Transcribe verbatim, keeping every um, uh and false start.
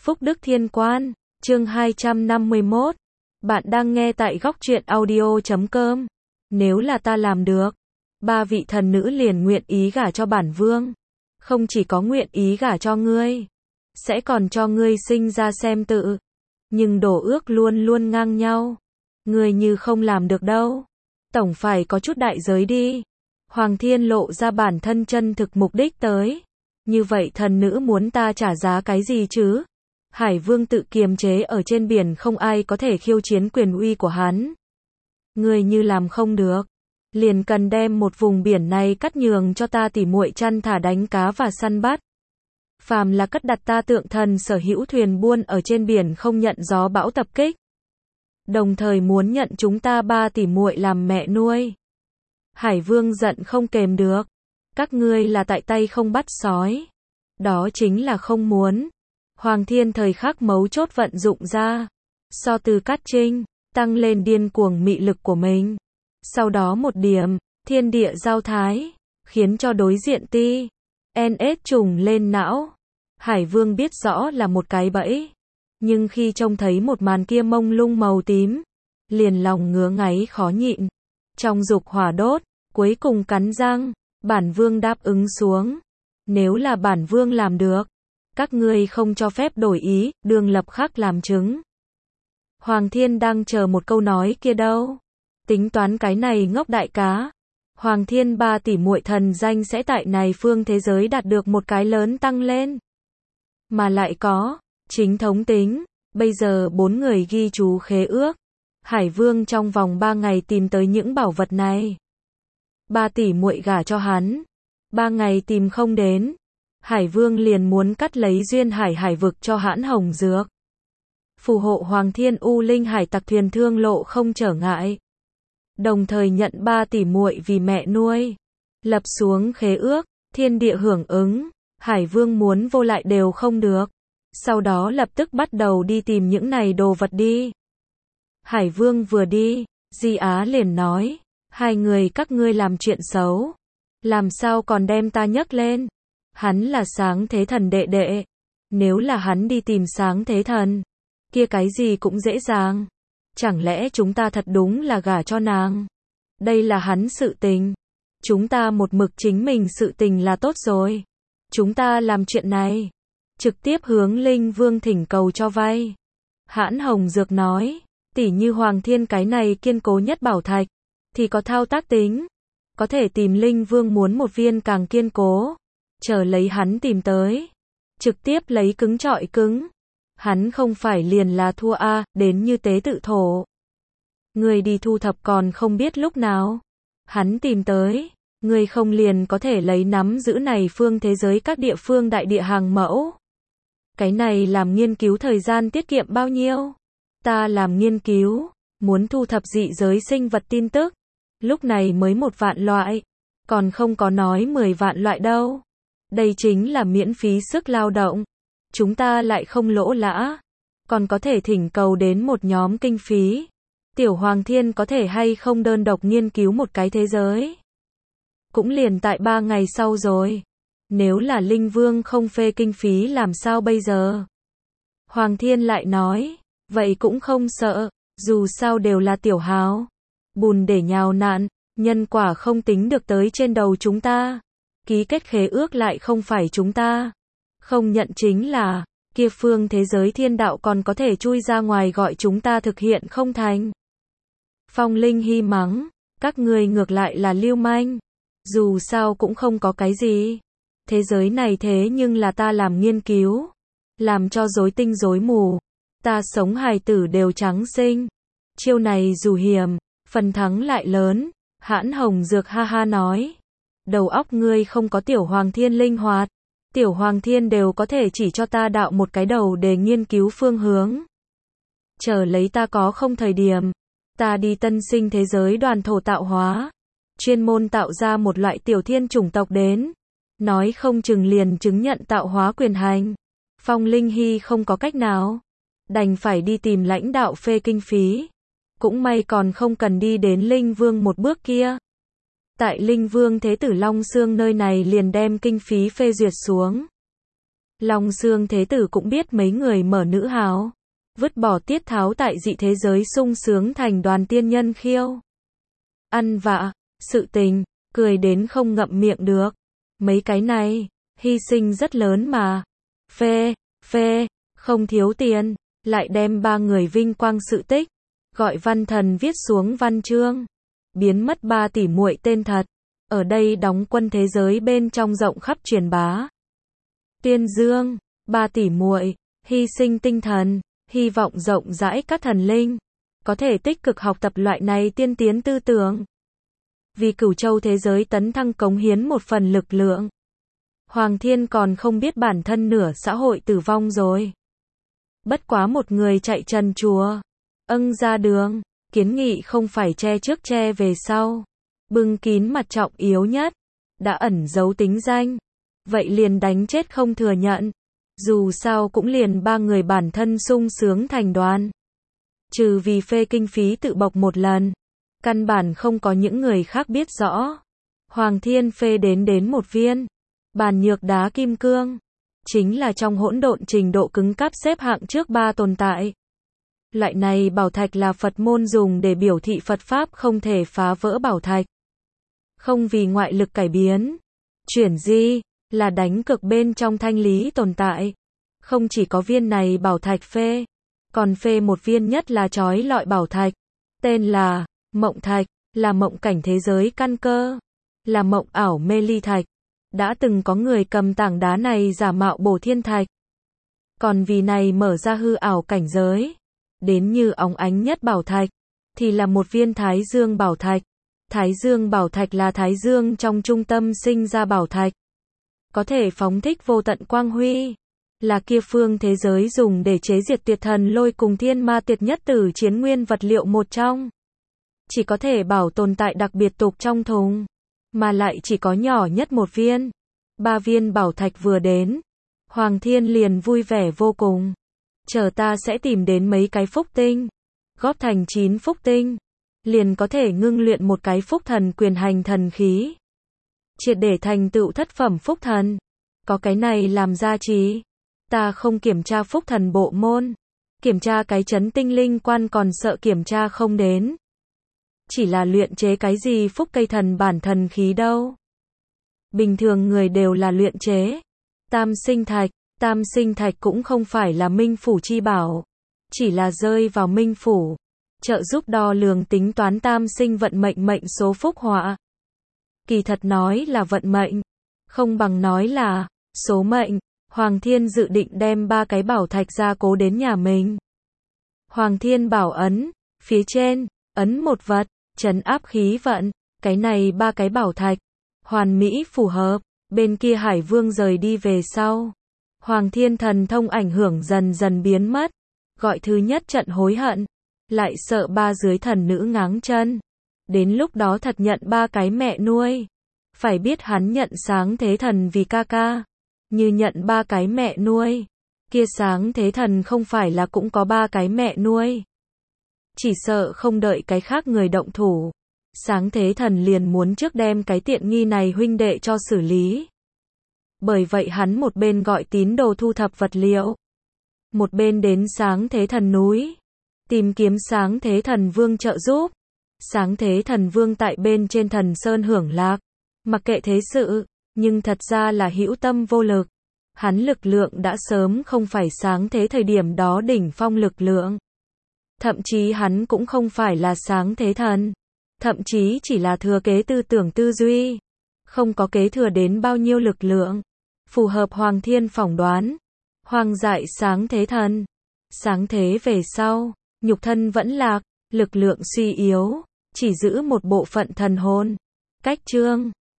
Phúc Đức Thiên Quan, chương hai trăm năm mươi mốt. Bạn đang nghe tại góc truyện audio chấm com. Nếu là ta làm được, ba vị thần nữ liền nguyện ý gả cho bản vương. Không chỉ có nguyện ý gả cho ngươi, sẽ còn cho ngươi sinh ra xem tự. Nhưng đổ ước luôn luôn ngang nhau. Ngươi như không làm được đâu. Tổng phải có chút đại giới đi. Hoàng Thiên lộ ra bản thân chân thực mục đích tới. Như vậy thần nữ muốn ta trả giá cái gì chứ? Hải Vương tự kiềm chế ở trên biển, không ai có thể khiêu chiến quyền uy của hắn. Ngươi như làm không được, liền cần đem một vùng biển này cắt nhường cho ta tỉ muội chăn thả đánh cá và săn bắt. Phàm là cất đặt ta tượng thần sở hữu thuyền buôn ở trên biển không nhận gió bão tập kích. Đồng thời muốn nhận chúng ta ba tỉ muội làm mẹ nuôi. Hải Vương giận không kềm được. Các ngươi là tại tay không bắt sói. Đó chính là không muốn. Hoàng Thiên thời khắc mấu chốt vận dụng ra. So từ cát trinh, tăng lên điên cuồng mị lực của mình. Sau đó một điểm, thiên địa giao thái, khiến cho đối diện ti, en ét trùng lên não. Hải Vương biết rõ là một cái bẫy. Nhưng khi trông thấy một màn kia mông lung màu tím, liền lòng ngứa ngáy khó nhịn. Trong dục hỏa đốt, cuối cùng cắn răng, bản vương đáp ứng xuống. Nếu là bản vương làm được, các ngươi không cho phép đổi ý, đương lập khắc làm chứng. Hoàng Thiên đang chờ một câu nói kia đâu. Tính toán cái này ngốc đại cá. Hoàng Thiên ba tỷ muội thần danh sẽ tại này phương thế giới đạt được một cái lớn tăng lên. Mà lại có, chính thống tính, bây giờ bốn người ghi chú khế ước. Hải Vương trong vòng ba ngày tìm tới những bảo vật này. Ba tỷ muội gả cho hắn. Ba ngày tìm không đến. Hải Vương liền muốn cắt lấy duyên hải hải vực cho hãn hồng dược. Phù hộ Hoàng Thiên U Linh hải tặc thuyền thương lộ không trở ngại. Đồng thời nhận ba tỷ muội vì mẹ nuôi. Lập xuống khế ước, thiên địa hưởng ứng. Hải Vương muốn vô lại đều không được. Sau đó lập tức bắt đầu đi tìm những này đồ vật đi. Hải Vương vừa đi, Di Á liền nói. Hai người các ngươi làm chuyện xấu. Làm sao còn đem ta nhấc lên? Hắn là sáng thế thần đệ đệ. Nếu là hắn đi tìm sáng thế thần, kia cái gì cũng dễ dàng. Chẳng lẽ chúng ta thật đúng là gả cho nàng? Đây là hắn sự tình. Chúng ta một mực chính mình sự tình là tốt rồi. Chúng ta làm chuyện này. Trực tiếp hướng Linh Vương thỉnh cầu cho vay. Hãn Hồng Dược nói. Tỉ như Hoàng Thiên cái này kiên cố nhất bảo thạch. Thì có thao tác tính. Có thể tìm Linh Vương muốn một viên càng kiên cố. Chờ lấy hắn tìm tới. Trực tiếp lấy cứng trọi cứng. Hắn không phải liền là thua a, à, đến như tế tự thổ. Người đi thu thập còn không biết lúc nào. Hắn tìm tới. Người không liền có thể lấy nắm giữ này phương thế giới các địa phương đại địa hàng mẫu. Cái này làm nghiên cứu thời gian tiết kiệm bao nhiêu? Ta làm nghiên cứu. Muốn thu thập dị giới sinh vật tin tức. Lúc này mới một vạn loại. Còn không có nói mười vạn loại đâu. Đây chính là miễn phí sức lao động. Chúng ta lại không lỗ lã. Còn có thể thỉnh cầu đến một nhóm kinh phí. Tiểu Hoàng Thiên có thể hay không đơn độc nghiên cứu một cái thế giới. Cũng liền tại ba ngày sau rồi. Nếu là Linh Vương không phê kinh phí làm sao bây giờ? Hoàng Thiên lại nói. Vậy cũng không sợ. Dù sao đều là tiểu hào. Bùn để nhào nạn. Nhân quả không tính được tới trên đầu chúng ta. Ký kết khế ước lại không phải chúng ta. Không nhận chính là, kia phương thế giới thiên đạo còn có thể chui ra ngoài gọi chúng ta thực hiện không thành. Phong Linh Hy mắng, các ngươi ngược lại là lưu manh. Dù sao cũng không có cái gì. Thế giới này thế nhưng là ta làm nghiên cứu. Làm cho rối tinh rối mù. Ta sống hài tử đều trắng sinh. Chiêu này dù hiểm, phần thắng lại lớn. Hãn Hồng Dược ha ha nói. Đầu óc ngươi không có Tiểu Hoàng Thiên linh hoạt. Tiểu Hoàng Thiên đều có thể chỉ cho ta đạo một cái đầu để nghiên cứu phương hướng. Chờ lấy ta có không thời điểm. Ta đi tân sinh thế giới đoàn thổ tạo hóa. Chuyên môn tạo ra một loại tiểu thiên chủng tộc đến. Nói không chừng liền chứng nhận tạo hóa quyền hành. Phong Linh Hy không có cách nào. Đành phải đi tìm lãnh đạo phê kinh phí. Cũng may còn không cần đi đến Linh Vương một bước kia. Tại Linh Vương Thế Tử Long Xương nơi này liền đem kinh phí phê duyệt xuống. Long Xương Thế Tử cũng biết mấy người mở nữ hào, vứt bỏ tiết tháo tại dị thế giới sung sướng thành đoàn tiên nhân khiêu. Ăn vạ, sự tình, cười đến không ngậm miệng được. Mấy cái này, hy sinh rất lớn mà. Phê, phê, không thiếu tiền, lại đem ba người vinh quang sự tích, gọi văn thần viết xuống văn chương, biến mất ba tỷ muội tên thật, ở đây đóng quân thế giới bên trong rộng khắp truyền bá. Tuyên dương, ba tỷ muội, hy sinh tinh thần, hy vọng rộng rãi các thần linh, có thể tích cực học tập loại này tiên tiến tư tưởng. Vì cửu châu thế giới tấn thăng cống hiến một phần lực lượng. Hoàng Thiên còn không biết bản thân nửa xã hội tử vong rồi. Bất quá một người chạy trần chùa, âng ra đường, kiến nghị không phải che trước che về sau, bưng kín mặt trọng yếu nhất, đã ẩn giấu tính danh, vậy liền đánh chết không thừa nhận, dù sao cũng liền ba người bản thân sung sướng thành đoàn. Trừ vì phê kinh phí tự bộc một lần, căn bản không có những người khác biết rõ. Hoàng Thiên phê đến đến một viên, bàn nhược đá kim cương, chính là trong hỗn độn trình độ cứng cáp xếp hạng trước ba tồn tại. Loại này bảo thạch là Phật môn dùng để biểu thị Phật Pháp không thể phá vỡ bảo thạch. Không vì ngoại lực cải biến. Chuyển di, là đánh cực bên trong thanh lý tồn tại. Không chỉ có viên này bảo thạch phê, còn phê một viên nhất là chói lọi bảo thạch. Tên là Mộng Thạch, là mộng cảnh thế giới căn cơ, là mộng ảo mê ly thạch. Đã từng có người cầm tảng đá này giả mạo bổ thiên thạch. Còn vì này mở ra hư ảo cảnh giới, đến như óng ánh nhất bảo thạch, thì là một viên Thái Dương bảo thạch. Thái Dương bảo thạch là Thái Dương trong trung tâm sinh ra bảo thạch. Có thể phóng thích vô tận quang huy, là kia phương thế giới dùng để chế diệt tuyệt thần lôi cùng thiên ma tuyệt nhất tử chiến nguyên vật liệu một trong. Chỉ có thể bảo tồn tại đặc biệt tục trong thùng, mà lại chỉ có nhỏ nhất một viên. Ba viên bảo thạch vừa đến, Hoàng Thiên liền vui vẻ vô cùng. Chờ ta sẽ tìm đến mấy cái phúc tinh, góp thành chín phúc tinh, liền có thể ngưng luyện một cái phúc thần quyền hành thần khí. Triệt để thành tựu thất phẩm phúc thần. Có cái này làm gia trì, ta không kiểm tra phúc thần bộ môn, kiểm tra cái chấn tinh linh quan còn sợ kiểm tra không đến. Chỉ là luyện chế cái gì phúc cây thần bản thần khí đâu. Bình thường người đều là luyện chế tam sinh thạch, tam sinh thạch cũng không phải là minh phủ chi bảo, chỉ là rơi vào minh phủ, trợ giúp đo lường tính toán tam sinh vận mệnh mệnh số phúc họa. Kỳ thật nói là vận mệnh, không bằng nói là số mệnh. Hoàng Thiên dự định đem ba cái bảo thạch gia cố đến nhà mình. Hoàng Thiên bảo ấn, phía trên, ấn một vật, trấn áp khí vận, cái này ba cái bảo thạch, hoàn mỹ phù hợp. Bên kia Hải Vương rời đi về sau, Hoàng Thiên thần thông ảnh hưởng dần dần biến mất, gọi thứ nhất trận hối hận, lại sợ ba dưới thần nữ ngáng chân. Đến lúc đó thật nhận ba cái mẹ nuôi. Phải biết hắn nhận sáng thế thần vì ca ca, như nhận ba cái mẹ nuôi, kia sáng thế thần không phải là cũng có ba cái mẹ nuôi. Chỉ sợ không đợi cái khác người động thủ, sáng thế thần liền muốn trước đem cái tiện nghi này huynh đệ cho xử lý. Bởi vậy hắn một bên gọi tín đồ thu thập vật liệu, một bên đến sáng thế thần núi, tìm kiếm sáng thế thần vương trợ giúp. Sáng thế thần vương tại bên trên thần sơn hưởng lạc, mặc kệ thế sự, nhưng thật ra là hữu tâm vô lực. Hắn lực lượng đã sớm không phải sáng thế thời điểm đó đỉnh phong lực lượng. Thậm chí hắn cũng không phải là sáng thế thần. Thậm chí chỉ là thừa kế tư tưởng tư duy. Không có kế thừa đến bao nhiêu lực lượng. Phù hợp Hoàng Thiên phỏng đoán. Hoàng dại sáng thế thần. Sáng thế về sau, nhục thân vẫn lạc, lực lượng suy yếu, chỉ giữ một bộ phận thần hồn. Cách chương